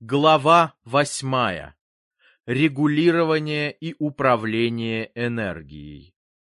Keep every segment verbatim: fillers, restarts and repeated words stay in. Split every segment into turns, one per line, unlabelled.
Глава восьмая. Регулирование и управление энергией.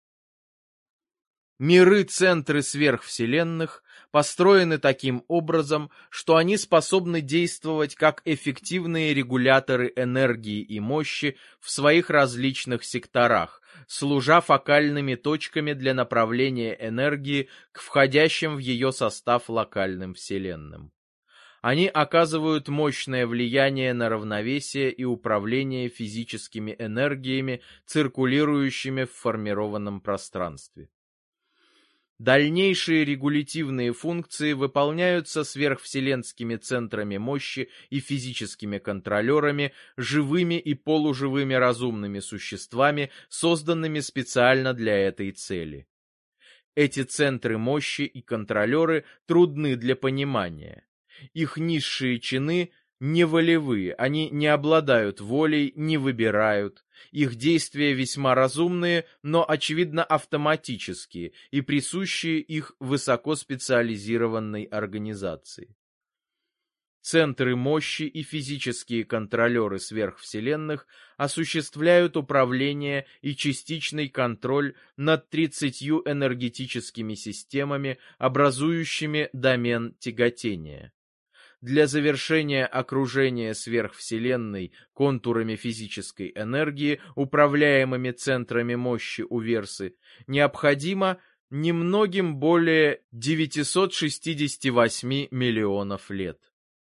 Миры-центры сверхвселенных построены таким образом, что они способны действовать как эффективные регуляторы энергии и мощи в своих различных секторах, служа фокальными точками для направления энергии к входящим в ее состав локальным вселенным. Они оказывают мощное влияние на равновесие и управление физическими энергиями, циркулирующими в формированном пространстве. Дальнейшие регулятивные функции выполняются сверхвселенскими центрами мощи и физическими контролерами, живыми и полуживыми разумными существами, созданными специально для этой цели. Эти центры мощи и контролеры трудны для понимания. Их низшие чины не волевые, они не обладают волей, не выбирают. Их действия весьма разумные, но очевидно автоматические и присущие их высокоспециализированной организации. Центры мощи и физические контролеры сверхвселенных осуществляют управление и частичный контроль над тридцатью энергетическими системами, образующими домен тяготения. Для завершения окружения сверхвселенной контурами физической энергии, управляемыми центрами мощи Уверсы, необходимо немногим более девятисот шестидесяти восьми миллионов лет.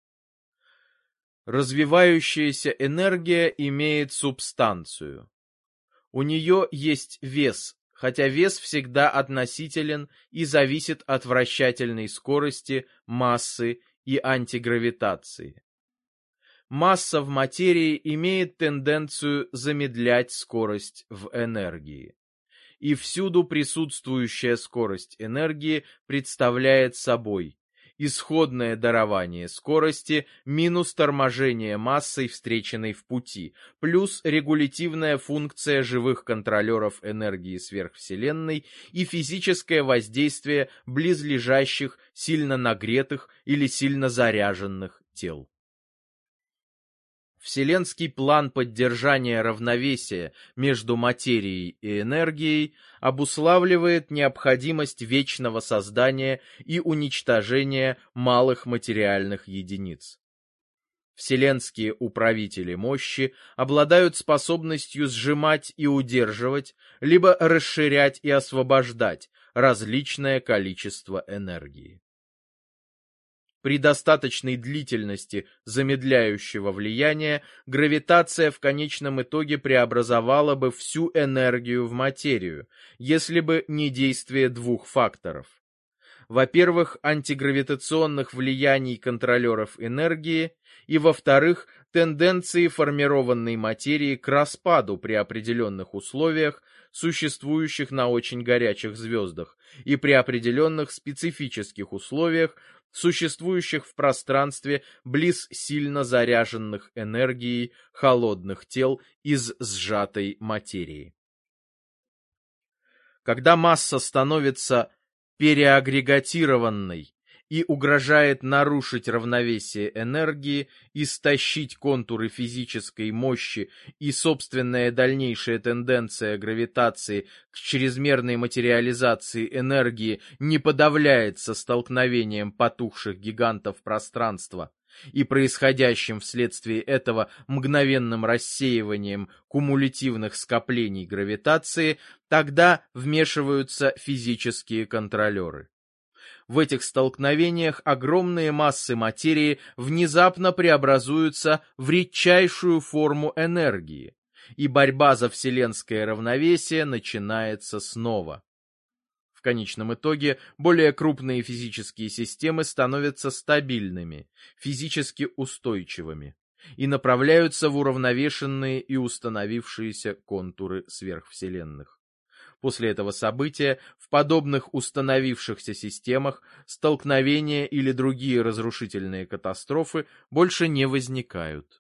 Развивающаяся энергия имеет субстанцию. У нее есть вес, хотя вес всегда относителен и зависит от вращательной скорости, массы и антигравитации. Масса в материи имеет тенденцию замедлять скорость в энергии. И всюду присутствующая скорость энергии представляет собой исходное дарование скорости минус торможение массой, встреченной в пути, плюс регулятивная функция живых контролеров энергии сверхвселенной и физическое воздействие близлежащих, сильно нагретых или сильно заряженных тел. Вселенский план поддержания равновесия между материей и энергией обуславливает необходимость вечного создания и уничтожения малых материальных единиц. Вселенские управители мощи обладают способностью сжимать и удерживать, либо расширять и освобождать различное количество энергии. При достаточной длительности замедляющего влияния гравитация в конечном итоге преобразовала бы всю энергию в материю, если бы не действие двух факторов. Во-первых, антигравитационных влияний контролеров энергии, и, во-вторых, тенденции формированной материи к распаду при определенных условиях, существующих на очень горячих звездах, и при определенных специфических условиях, существующих в пространстве близ сильно заряженных энергией холодных тел из сжатой материи. Когда масса становится переагрегатированной и угрожает нарушить равновесие энергии, истощить контуры физической мощи, и собственная дальнейшая тенденция гравитации к чрезмерной материализации энергии не подавляется столкновением потухших гигантов пространства и происходящим вследствие этого мгновенным рассеиванием кумулятивных скоплений гравитации, тогда вмешиваются физические контролеры. В этих столкновениях огромные массы материи внезапно преобразуются в редчайшую форму энергии, и борьба за вселенское равновесие начинается снова. В конечном итоге более крупные физические системы становятся стабильными, физически устойчивыми и направляются в уравновешенные и установившиеся контуры сверхвселенных. После этого события в подобных установившихся системах столкновения или другие разрушительные катастрофы больше не возникают.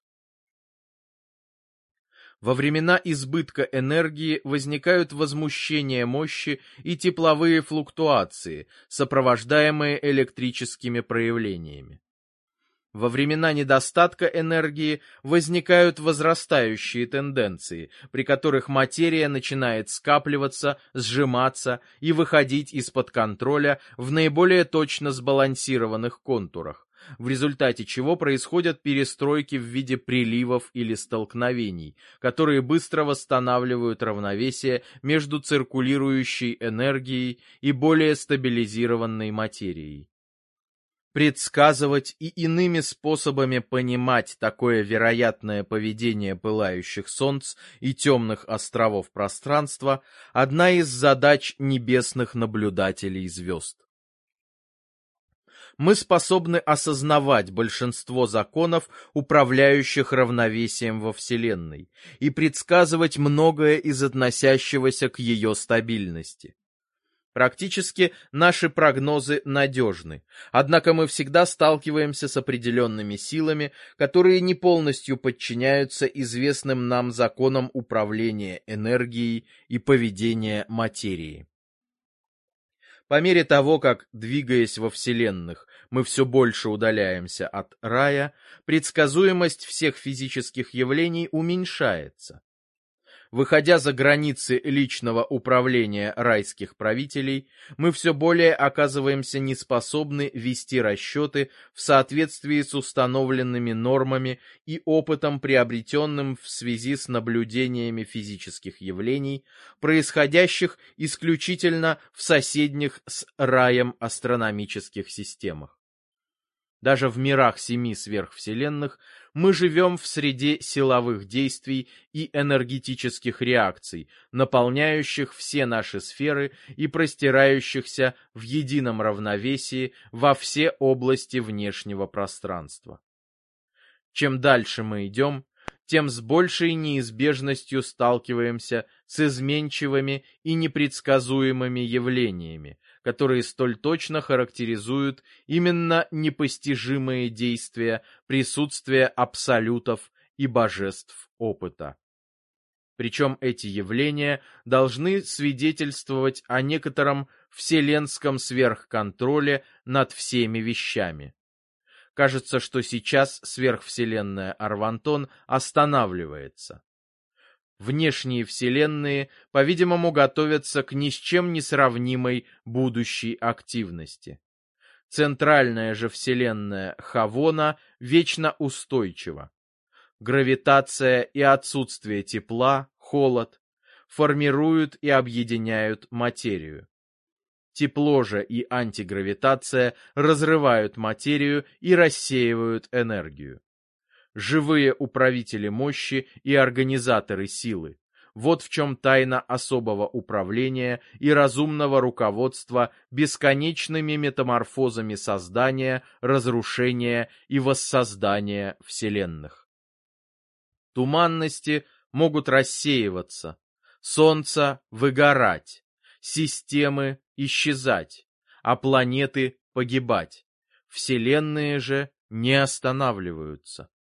Во времена избытка энергии возникают возмущения мощи и тепловые флуктуации, сопровождаемые электрическими проявлениями. Во времена недостатка энергии возникают возрастающие тенденции, при которых материя начинает скапливаться, сжиматься и выходить из-под контроля в наиболее точно сбалансированных контурах, в результате чего происходят перестройки в виде приливов или столкновений, которые быстро восстанавливают равновесие между циркулирующей энергией и более стабилизированной материей. Предсказывать и иными способами понимать такое вероятное поведение пылающих солнц и темных островов пространства – одна из задач небесных наблюдателей звезд. Мы способны осознавать большинство законов, управляющих равновесием во Вселенной, и предсказывать многое из относящегося к ее стабильности. Практически наши прогнозы надежны, однако мы всегда сталкиваемся с определенными силами, которые не полностью подчиняются известным нам законам управления энергией и поведения материи. По мере того, как, двигаясь во вселенных, мы все больше удаляемся от рая, предсказуемость всех физических явлений уменьшается. Выходя за границы личного управления райских правителей, мы все более оказываемся неспособны вести расчеты в соответствии с установленными нормами и опытом, приобретенным в связи с наблюдениями физических явлений, происходящих исключительно в соседних с раем астрономических системах. Даже в мирах семи сверхвселенных мы живем в среде силовых действий и энергетических реакций, наполняющих все наши сферы и простирающихся в едином равновесии во все области внешнего пространства. Чем дальше мы идем, тем с большей неизбежностью сталкиваемся с изменчивыми и непредсказуемыми явлениями, которые столь точно характеризуют именно непостижимые действия присутствия абсолютов и божеств опыта. Причем эти явления должны свидетельствовать о некотором вселенском сверхконтроле над всеми вещами. Кажется, что сейчас сверхвселенная Арвантон останавливается. Внешние вселенные, по-видимому, готовятся к ни с чем не сравнимой будущей активности. Центральная же вселенная Хавона вечно устойчива. Гравитация и отсутствие тепла, холод, формируют и объединяют материю. Тепло же и антигравитация разрывают материю и рассеивают энергию. Живые управители мощи и организаторы силы. Вот в чем тайна особого управления и разумного руководства бесконечными метаморфозами создания, разрушения и воссоздания вселенных. Туманности могут рассеиваться, солнце выгорать, системы исчезать, а планеты погибать. Вселенные же не останавливаются.